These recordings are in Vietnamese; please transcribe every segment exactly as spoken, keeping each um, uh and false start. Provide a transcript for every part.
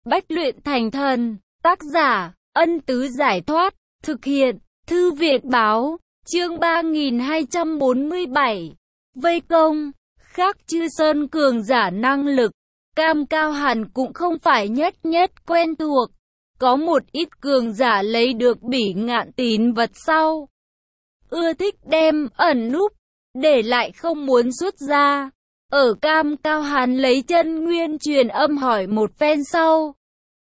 bách luyện thành thần. Tác giả, Ân Tứ Giải Thoát. Thực hiện, Thư Việt Báo. Chương ba nghìn hai trăm bốn mươi bảy. Vây công. Khác Chư Sơn cường giả năng lực, Cam Cao Hàn cũng không phải nhất nhất quen thuộc. Có một ít cường giả lấy được Bỉ Ngạn tín vật sau, ưa thích đem ẩn núp, để lại không muốn xuất ra. Ở Cam Cao Hàn lấy chân nguyên truyền âm hỏi một phen sau,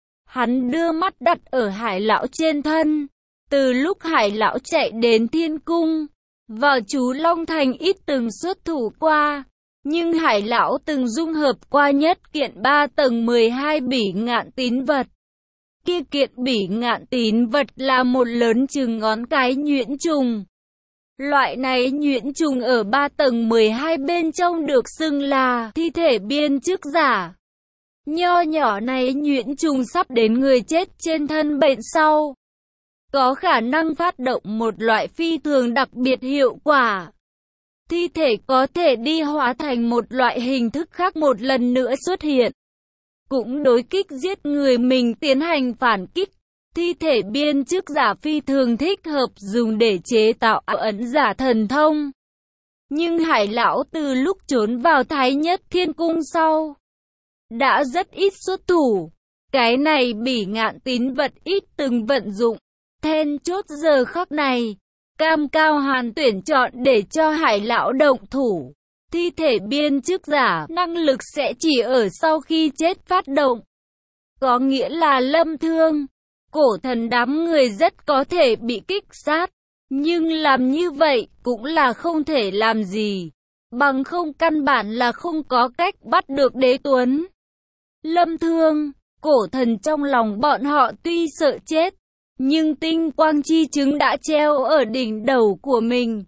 hắn đưa mắt đặt ở Hải lão trên thân. Từ lúc Hải lão chạy đến Thiên Cung, vào chú Long Thành ít từng xuất thủ qua, nhưng Hải lão từng dung hợp qua nhất kiện ba tầng mười hai Bỉ Ngạn tín vật. Kia kiện Bỉ Ngạn tín vật là một lớn chừng ngón cái nhuyễn trùng. Loại này nhuyễn trùng ở ba tầng mười hai bên trong được xưng là thi thể biên chức giả. Nho nhỏ này nhuyễn trùng sắp đến người chết trên thân bệnh sau, có khả năng phát động một loại phi thường đặc biệt hiệu quả. Thi thể có thể đi hóa thành một loại hình thức khác một lần nữa xuất hiện, cũng đối kích giết người mình tiến hành phản kích. Thi thể biên chức giả phi thường thích hợp dùng để chế tạo ẩn giả thần thông. Nhưng Hải lão từ lúc trốn vào Thái Nhất Thiên Cung sau, đã rất ít xuất thủ. Cái này Bỉ Ngạn tín vật ít từng vận dụng. Then chốt giờ khắc này, Cam Cao Hàn tuyển chọn để cho Hải lão động thủ. Thi thể biên chức giả năng lực sẽ chỉ ở sau khi chết phát động. Có nghĩa là Lâm Thương, Cổ Thần đám người rất có thể bị kích sát. Nhưng làm như vậy cũng là không thể làm gì, bằng không căn bản là không có cách bắt được Đế Tuấn. Lâm Thương, Cổ Thần trong lòng bọn họ tuy sợ chết, nhưng tinh quang chi chứng đã treo ở đỉnh đầu của mình.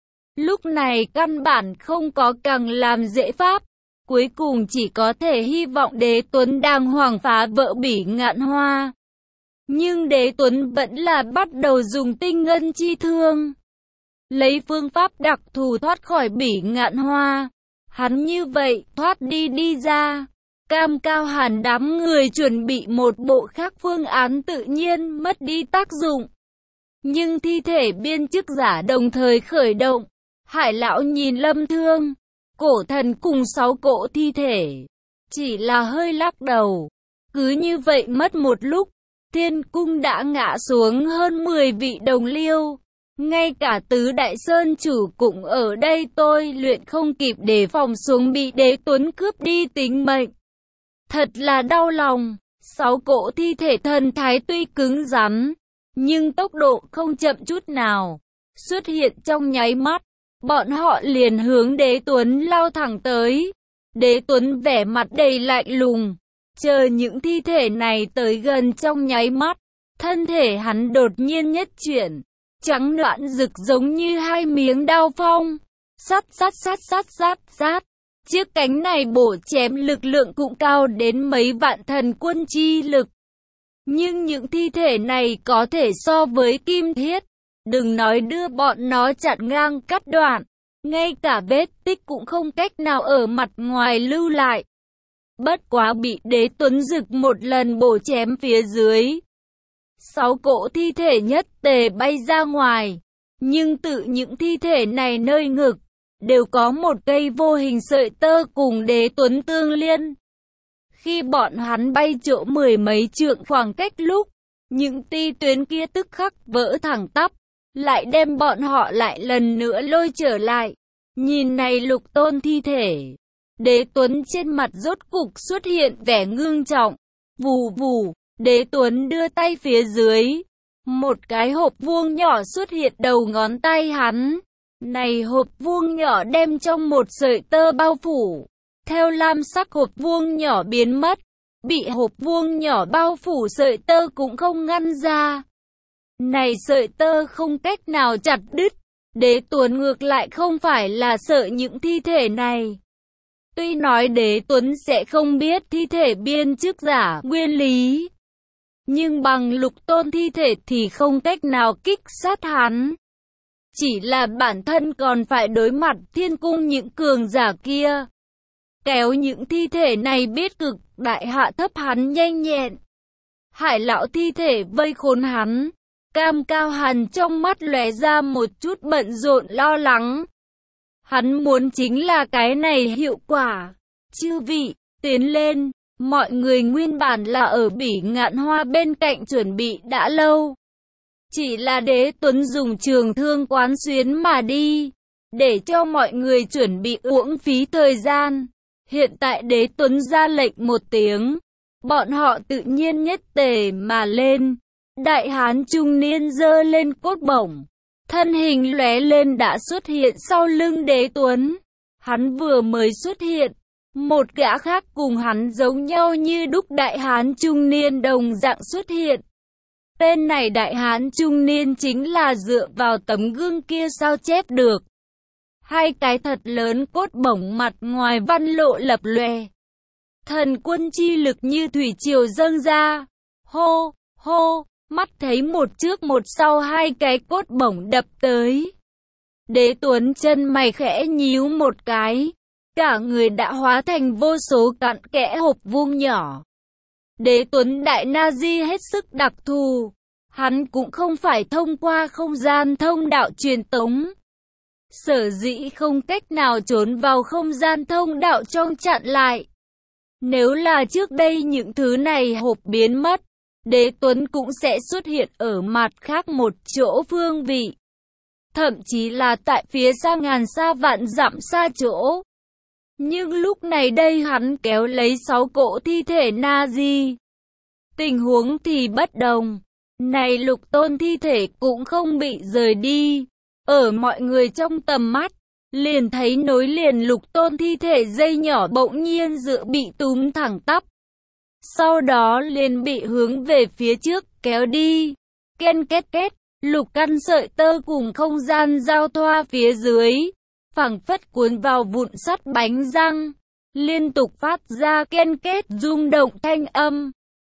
Lúc này căn bản không có càng làm dễ pháp. Cuối cùng chỉ có thể hy vọng Đế Tuấn đàng hoàng phá vỡ Bỉ Ngạn Hoa. Nhưng Đế Tuấn vẫn là bắt đầu dùng tinh ngân chi thương, lấy phương pháp đặc thù thoát khỏi Bỉ Ngạn Hoa. Hắn như vậy thoát đi đi ra, Cam Cao Hàn đám người chuẩn bị một bộ khác phương án tự nhiên mất đi tác dụng. Nhưng thi thể biên chức giả đồng thời khởi động. Hải lão nhìn Lâm Thương, Cổ Thần cùng sáu cỗ thi thể, chỉ là hơi lắc đầu. Cứ như vậy mất một lúc, Thiên Cung đã ngã xuống hơn mười vị đồng liêu. Ngay cả Tứ Đại Sơn chủ cũng ở đây, tôi luyện không kịp đề phòng xuống bị Đế Tuấn cướp đi tính mệnh. Thật là đau lòng. Sáu cỗ thi thể thần thái tuy cứng rắn, nhưng tốc độ không chậm chút nào. Xuất hiện trong nháy mắt, bọn họ liền hướng Đế Tuấn lao thẳng tới. Đế Tuấn vẻ mặt đầy lạnh lùng, chờ những thi thể này tới gần trong nháy mắt, thân thể hắn đột nhiên nhất chuyển, trắng nõn rực giống như hai miếng đao phong, sắt sắt sắt sắt sắt sắt. Chiếc cánh này bổ chém lực lượng cũng cao đến mấy vạn thần quân chi lực. Nhưng những thi thể này có thể so với kim thiết, đừng nói đưa bọn nó chặn ngang cắt đoạn, ngay cả vết tích cũng không cách nào ở mặt ngoài lưu lại. Bất quá bị Đế Tuấn rực một lần bổ chém phía dưới, sáu cỗ thi thể nhất tề bay ra ngoài. Nhưng tự những thi thể này nơi ngực đều có một cây vô hình sợi tơ cùng Đế Tuấn tương liên. Khi bọn hắn bay chỗ mười mấy trượng khoảng cách lúc, những ti tuyến kia tức khắc vỡ thẳng tắp, lại đem bọn họ lại lần nữa lôi trở lại. Nhìn này lục tôn thi thể, Đế Tuấn trên mặt rốt cục xuất hiện vẻ ngưng trọng. Vù vù, Đế Tuấn đưa tay phía dưới, một cái hộp vuông nhỏ xuất hiện đầu ngón tay hắn. Này hộp vuông nhỏ đem trong một sợi tơ bao phủ, theo lam sắc hộp vuông nhỏ biến mất, bị hộp vuông nhỏ bao phủ sợi tơ cũng không ngăn ra. Này sợi tơ không cách nào chặt đứt. Đế Tuấn ngược lại không phải là sợ những thi thể này. Tuy nói Đế Tuấn sẽ không biết thi thể biên chức giả nguyên lý, nhưng bằng lục tôn thi thể thì không cách nào kích sát hắn. Chỉ là bản thân còn phải đối mặt Thiên Cung những cường giả kia. Kéo những thi thể này biết cực đại hạ thấp hắn nhanh nhẹn. Hải lão thi thể vây khốn hắn. Cam Cao Hàn trong mắt lóe ra một chút bận rộn lo lắng. Hắn muốn chính là cái này hiệu quả. Chư vị, tiến lên. Mọi người nguyên bản là ở Bỉ Ngạn Hoa bên cạnh chuẩn bị đã lâu. Chỉ là Đế Tuấn dùng trường thương quán xuyến mà đi, để cho mọi người chuẩn bị uổng phí thời gian. Hiện tại Đế Tuấn ra lệnh một tiếng, bọn họ tự nhiên nhất tề mà lên. Đại hán trung niên giơ lên cốt bổng, thân hình lóe lên đã xuất hiện sau lưng Đế Tuấn. Hắn vừa mới xuất hiện, một gã khác cùng hắn giống nhau như đúc đại hán trung niên đồng dạng xuất hiện. Tên này đại hán trung niên chính là dựa vào tấm gương kia sao chép được. Hai cái thật lớn cốt bổng mặt ngoài văn lộ lập lòe. Thần quân chi lực như thủy triều dâng ra. Hô, hô, mắt thấy một trước một sau hai cái cốt bổng đập tới. Đế Tuấn chân mày khẽ nhíu một cái. Cả người đã hóa thành vô số cặn kẽ hộp vuông nhỏ. Đế Tuấn Đại Na Di hết sức đặc thù. Hắn cũng không phải thông qua không gian thông đạo truyền tống. Sở dĩ không cách nào trốn vào không gian thông đạo trong chặn lại. Nếu là trước đây những thứ này hộp biến mất, Đế Tuấn cũng sẽ xuất hiện ở mặt khác một chỗ phương vị. Thậm chí là tại phía xa ngàn xa vạn dặm xa chỗ. Nhưng lúc này đây hắn kéo lấy sáu cỗ thi thể Na Di. Tình huống thì bất đồng. Này lục tôn thi thể cũng không bị rời đi. Ở mọi người trong tầm mắt, liền thấy nối liền lục tôn thi thể dây nhỏ bỗng nhiên dựa bị túm thẳng tắp. Sau đó liền bị hướng về phía trước kéo đi. Ken két két, lục căn sợi tơ cùng không gian giao thoa phía dưới. Phảng phất cuốn vào vụn sắt bánh răng, liên tục phát ra ken két rung động thanh âm.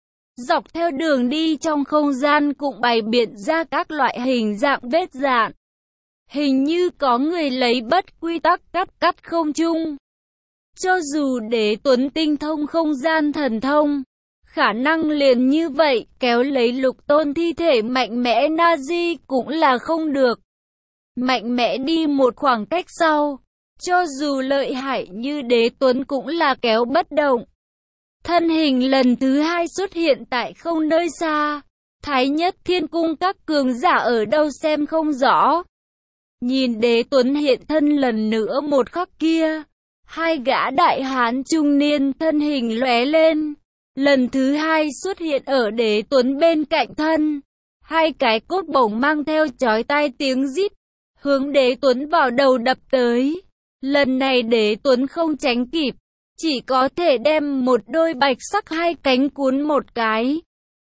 Dọc theo đường đi trong không gian cũng bày biện ra các loại hình dạng vết dạn. Hình như có người lấy bất quy tắc cắt cắt không trung. Cho dù Đế Tuấn tinh thông không gian thần thông, khả năng liền như vậy kéo lấy lục tôn thi thể mạnh mẽ Na Di cũng là không được. Mạnh mẽ đi một khoảng cách sau, cho dù lợi hại như Đế Tuấn cũng là kéo bất động. Thân hình lần thứ hai xuất hiện tại không nơi xa. Thái Nhất Thiên Cung các cường giả ở đâu xem không rõ. Nhìn Đế Tuấn hiện thân lần nữa một khắc kia, hai gã đại hán trung niên thân hình lóe lên, lần thứ hai xuất hiện ở Đế Tuấn bên cạnh thân. Hai cái cốt bổng mang theo chói tai tiếng rít, hướng Đế Tuấn vào đầu đập tới. Lần này Đế Tuấn không tránh kịp, chỉ có thể đem một đôi bạch sắc hai cánh cuốn một cái,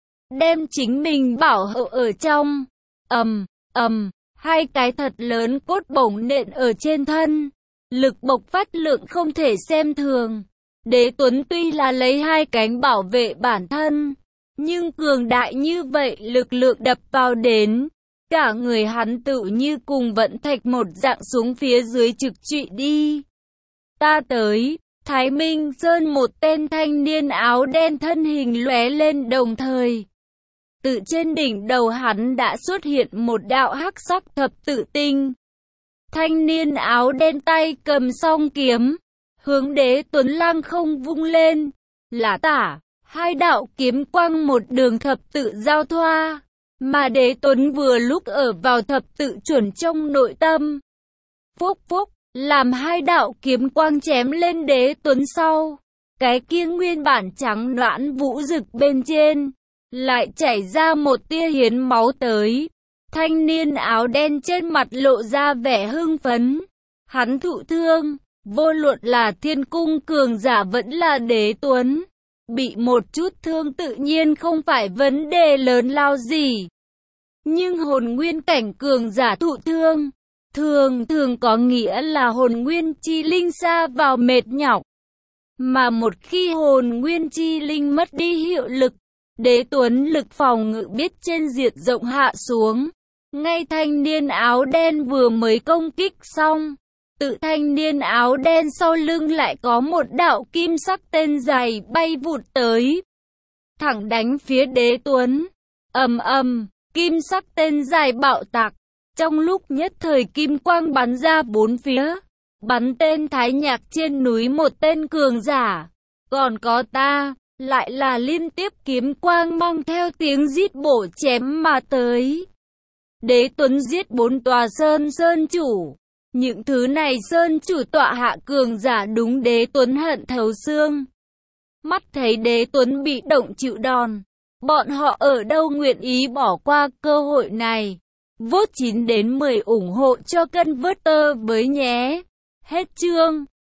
đem chính mình bảo hộ ở trong. Ầm, ầm, hai cái thật lớn cốt bổng nện ở trên thân, lực bộc phát lượng không thể xem thường. Đế Tuấn tuy là lấy hai cánh bảo vệ bản thân, nhưng cường đại như vậy lực lượng đập vào đến, cả người hắn tự như cùng vận thạch một dạng xuống phía dưới trực trụy đi. Ta tới. Thái Minh Sơn một tên thanh niên áo đen thân hình lóe lên đồng thời. Từ trên đỉnh đầu hắn đã xuất hiện một đạo hắc sắc thập tự tinh. Thanh niên áo đen tay cầm song kiếm, hướng Đế Tuấn lăng không vung lên, là tả, hai đạo kiếm quang một đường thập tự giao thoa, mà Đế Tuấn vừa lúc ở vào thập tự chuẩn trong nội tâm. Phúc phúc, làm hai đạo kiếm quang chém lên Đế Tuấn sau, cái kia nguyên bản trắng noãn vũ rực bên trên, lại chảy ra một tia hiến máu tới. Thanh niên áo đen trên mặt lộ ra vẻ hưng phấn. Hắn thụ thương, vô luận là thiên cung cường giả vẫn là Đế Tuấn. Bị một chút thương tự nhiên không phải vấn đề lớn lao gì. Nhưng hồn nguyên cảnh cường giả thụ thương, thường thường có nghĩa là hồn nguyên chi linh sa vào mệt nhọc. Mà một khi hồn nguyên chi linh mất đi hiệu lực, Đế Tuấn lực phòng ngự biết trên diệt rộng hạ xuống. Ngay thanh niên áo đen vừa mới công kích xong, tự thanh niên áo đen sau lưng lại có một đạo kim sắc tên dài bay vụt tới. thẳng đánh phía Đế Tuấn. Ầm ầm, kim sắc tên dài bạo tạc. Trong lúc nhất thời kim quang bắn ra bốn phía, bắn tên Thái Nhạc trên núi một tên cường giả. Còn có ta, lại là liên tiếp kiếm quang mang theo tiếng rít bổ chém mà tới. Đế Tuấn giết bốn tòa sơn sơn chủ. Những thứ này sơn chủ tọa hạ cường giả đúng Đế Tuấn hận thấu xương. Mắt thấy Đế Tuấn bị động chịu đòn, bọn họ ở đâu nguyện ý bỏ qua cơ hội này. Vote chín đến mười ủng hộ cho Converter với nhé. Hết chương.